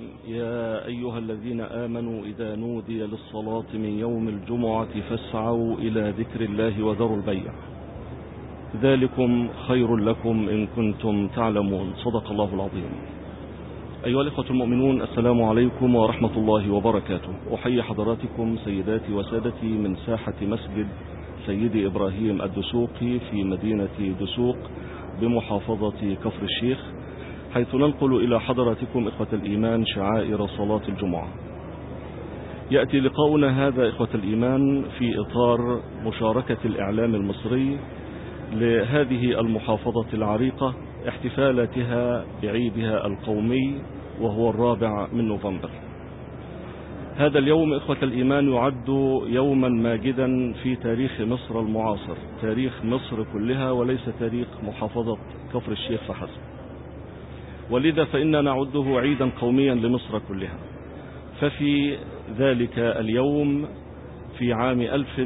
يا أيها الذين آمنوا إذا نودي للصلاة من يوم الجمعة فاسعوا إلى ذكر الله وذروا البيع ذلكم خير لكم إن كنتم تعلمون. صدق الله العظيم. أيها الإخوة المؤمنون، السلام عليكم ورحمة الله وبركاته. أحيي حضراتكم سيداتي وسادتي من ساحة مسجد سيدي إبراهيم الدسوقي في مدينة دسوق بمحافظة كفر الشيخ، حيث ننقل إلى حضراتكم إخوة الإيمان شعائر صلاة الجمعة. يأتي لقاؤنا هذا إخوة الإيمان في إطار مشاركة الإعلام المصري لهذه المحافظة العريقة احتفالاتها بعيدها القومي وهو 4 نوفمبر. هذا اليوم إخوة الإيمان يعد يوما ماجدا في تاريخ مصر المعاصر، تاريخ مصر كلها وليس تاريخ محافظة كفر الشيخ فحسب، ولذا فإننا نعده عيدا قوميا لمصر كلها. ففي ذلك اليوم في عام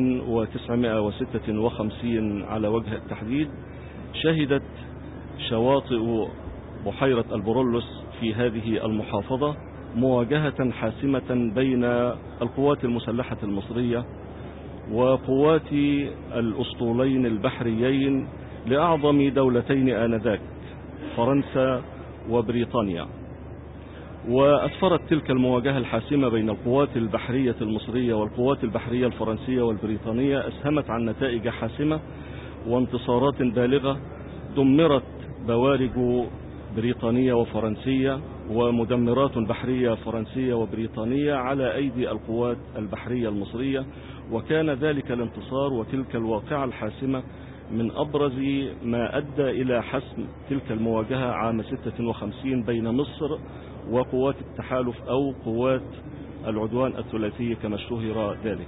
1956 على وجه التحديد شهدت شواطئ بحيرة البرولوس في هذه المحافظة مواجهة حاسمة بين القوات المسلحة المصرية وقوات الأسطولين البحريين لأعظم دولتين آنذاك فرنسا وبريطانيا. وأسفرت تلك المواجهة الحاسمة بين القوات البحرية المصرية والقوات البحرية الفرنسية والبريطانية أسهمت عن نتائج حاسمة وانتصارات بالغة. دمرت بوارج بريطانية وفرنسية ومدمرات بحرية فرنسية وبريطانية على أيدي القوات البحرية المصرية، وكان ذلك الانتصار وتلك الواقعة الحاسمة من أبرز ما أدى إلى حسم تلك المواجهة عام 56 بين مصر وقوات التحالف أو قوات العدوان الثلاثي كما اشتهر ذلك.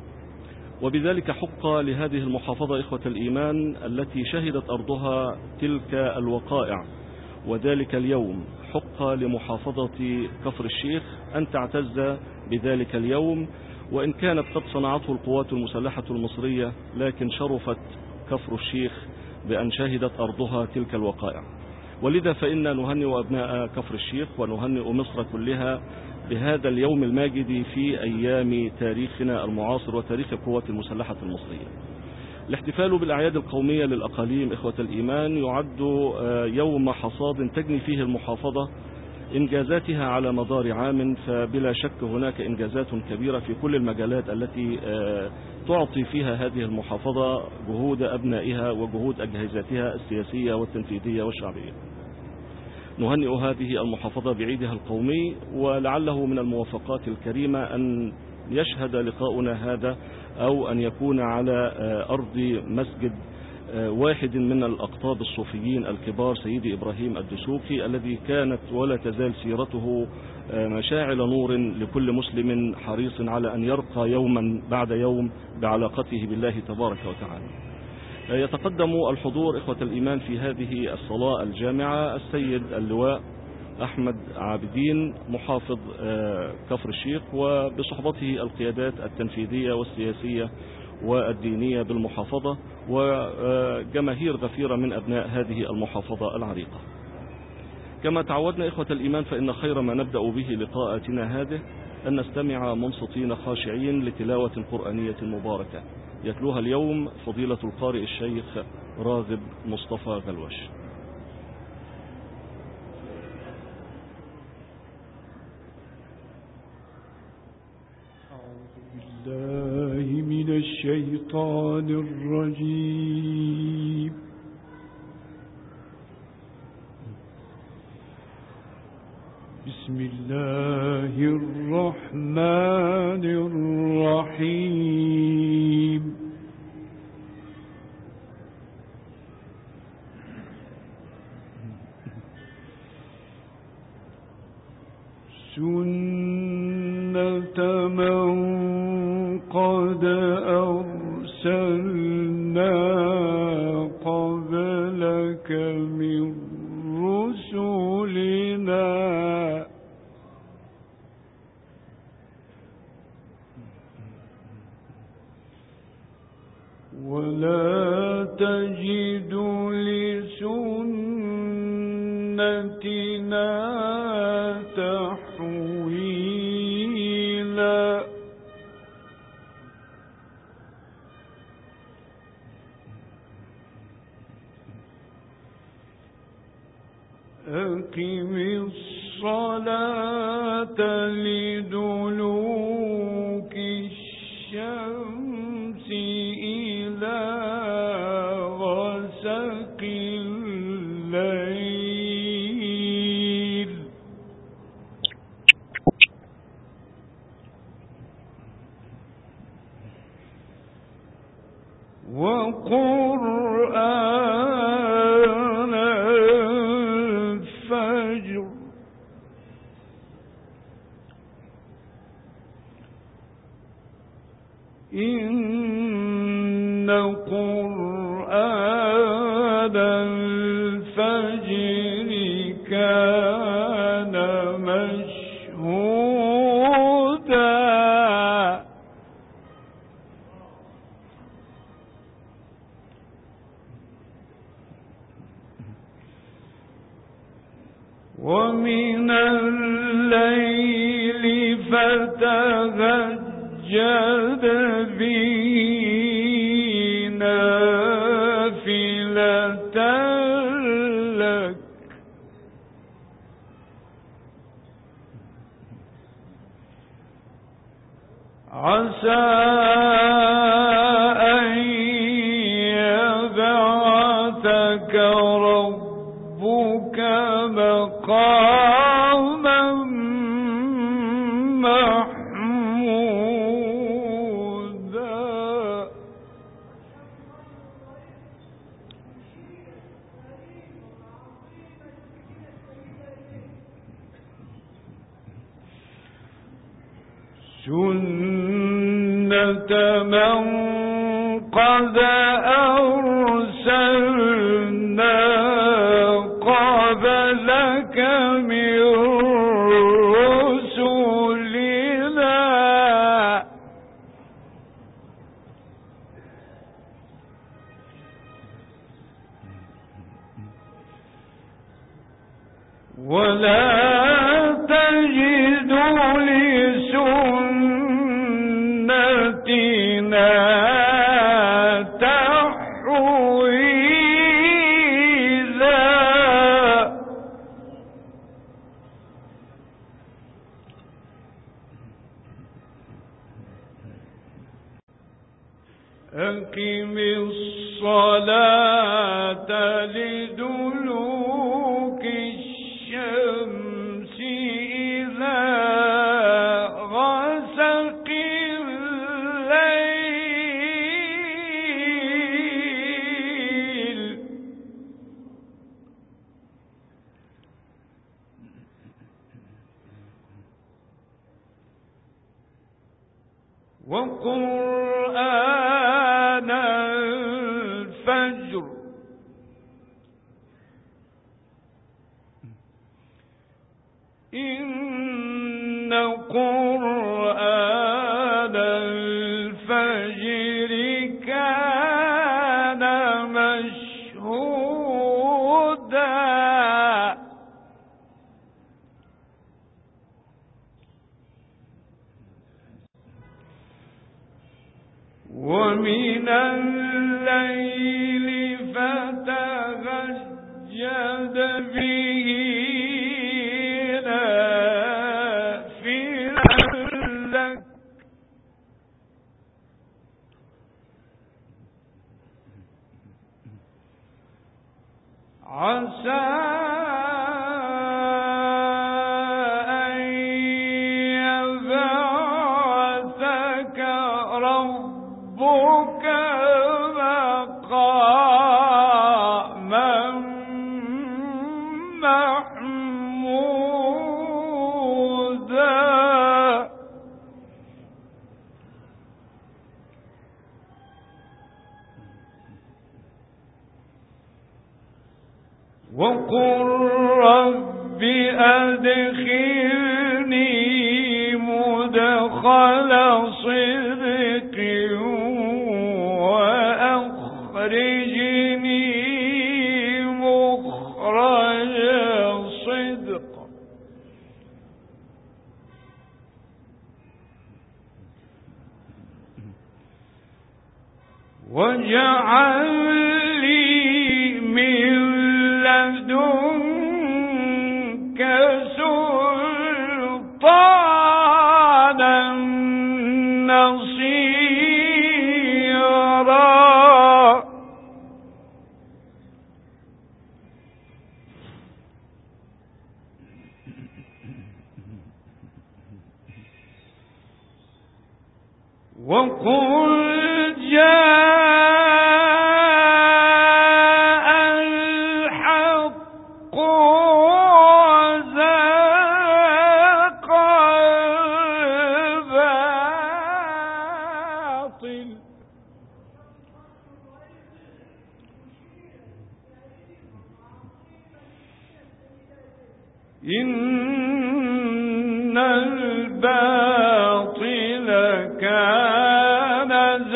وبذلك حق لهذه المحافظة إخوة الإيمان التي شهدت أرضها تلك الوقائع وذلك اليوم، حق لمحافظة كفر الشيخ أن تعتز بذلك اليوم، وإن كانت قد صنعته القوات المسلحة المصرية لكن شرفت كفر الشيخ بأن شهدت أرضها تلك الوقائع. ولذا فإننا نهنئ أبناء كفر الشيخ ونهنئ مصر كلها بهذا اليوم الماجد في أيام تاريخنا المعاصر وتاريخ القوات المسلحة المصرية. الاحتفال بالأعياد القومية للأقاليم إخوة الإيمان يعد يوم حصاد تجني فيه المحافظة إنجازاتها على مدار عام، فبلا شك هناك إنجازات كبيرة في كل المجالات التي تعطي فيها هذه المحافظة جهود أبنائها وجهود أجهزتها السياسية والتنفيذية والشعبية. نهنئ هذه المحافظة بعيدها القومي، ولعله من الموافقات الكريمة أن يشهد لقاؤنا هذا أو أن يكون على أرض مسجد واحد من الأقطاب الصوفيين الكبار سيدي إبراهيم الدسوقي، الذي كانت ولا تزال سيرته مشاعل نور لكل مسلم حريص على أن يرقى يوما بعد يوم بعلاقته بالله تبارك وتعالى. يتقدم الحضور إخوة الإيمان في هذه الصلاة الجامعة السيد اللواء أحمد عابدين محافظ كفر الشيخ، وبصحبته القيادات التنفيذية والسياسية والدينية بالمحافظة وجماهير غفيرة من أبناء هذه المحافظة العريقة. كما تعودنا إخوة الإيمان فإن خير ما نبدأ به لقاءاتنا هذه أن نستمع منصتين خاشعين لتلاوة قرآنية مباركة يتلوها اليوم فضيلة القارئ الشيخ راغب مصطفى غلوش. بالله من الشيطان الرجيم. بسم الله الرحمن الرحيم. سنة من قد أرسلنا قبلك من رسلنا ولا تجد لسنتنا تحويلا. أقم الصلاة لدلوك الشمس إلى غسق الليل وقرآن الفجر إن قرآن الفجر كان مشهودا ومن الليل فتهجد به نافلة لك عسى أن يبعثك ربك مقاما محمودا سنة من قد أرسلنا قبلك من رسلنا ولا تجد لسنتنا تحويلا أقم الصلاة لدلوك الشمس إلى غسق الليل وقرآن الفجر إن قرآن الفجر كان مشهودا ومن الليل فتهجد به نافلة لك عسى أن يبعثك ربك مقاما محمودا وقل رب أدخلني مدخل صدق وأخرجني مخرج صدق واجعل لي من لدنك إن الباطل كان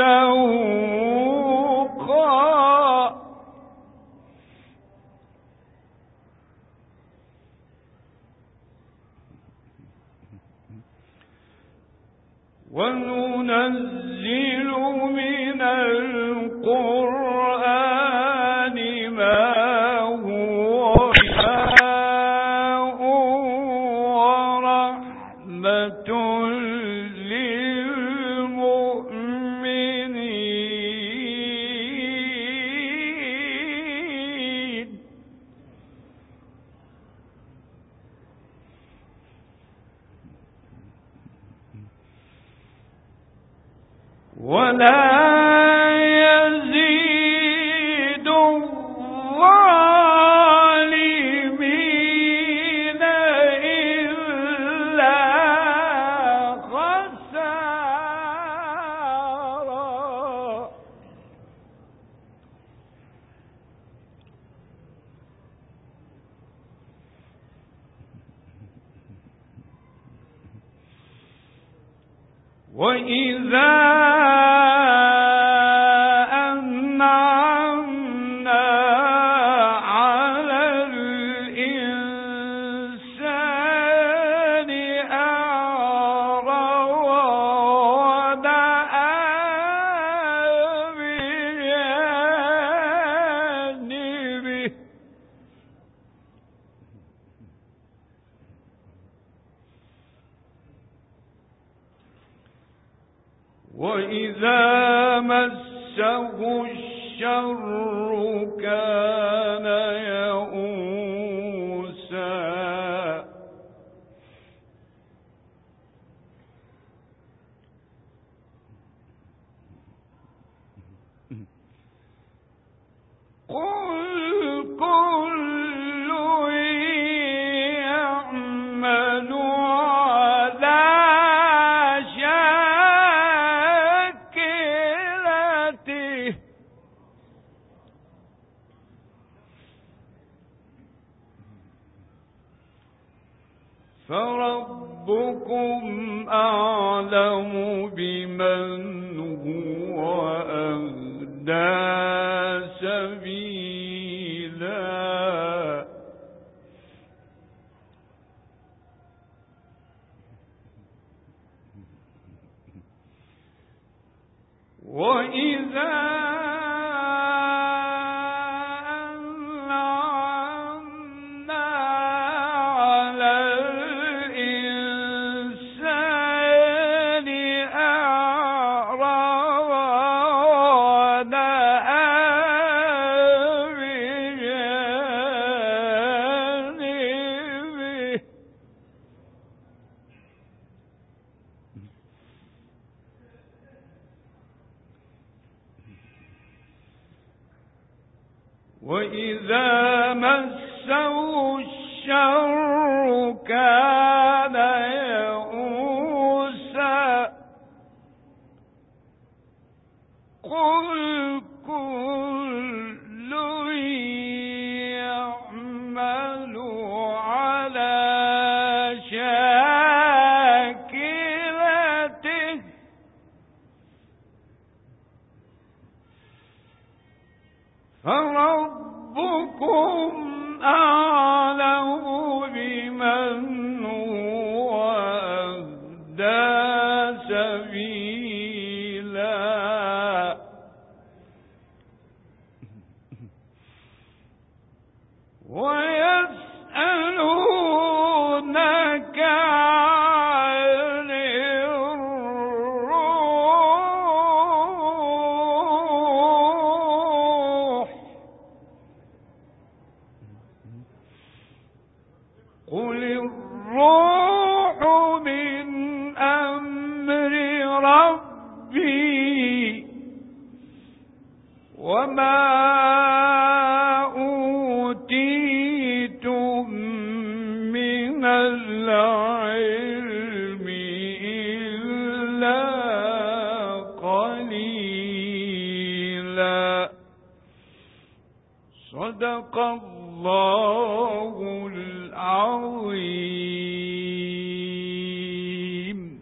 زهوقا وننزل من القرآن ما هو شفاء ورحمة للمؤمنين ولا يزيد الظالمين إلا خسارا وإذا أنعمنا على الإنسان أعرض ونأى بجانبه وإذا مسه الشر كان يئوسا قل كل يعمل على شاكلته فربكم أعلم بمن هو أهدى سبيلا وإذا أنعمنا على الإنسان أعرض ونأى بجانبه وإذا مسه الشر كان يئوسا قل كل يعمل على شاكلته فربكم أعلم بمن هو أهدى سبيلا ويسألونك عن الروح قل الروح من أمر ربي وما أوتيتم من العلم إلا قليلا صدق الله العظيم.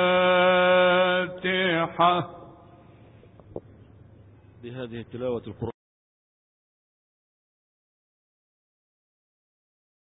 الفاتحة. بهذه التلاوة القرآن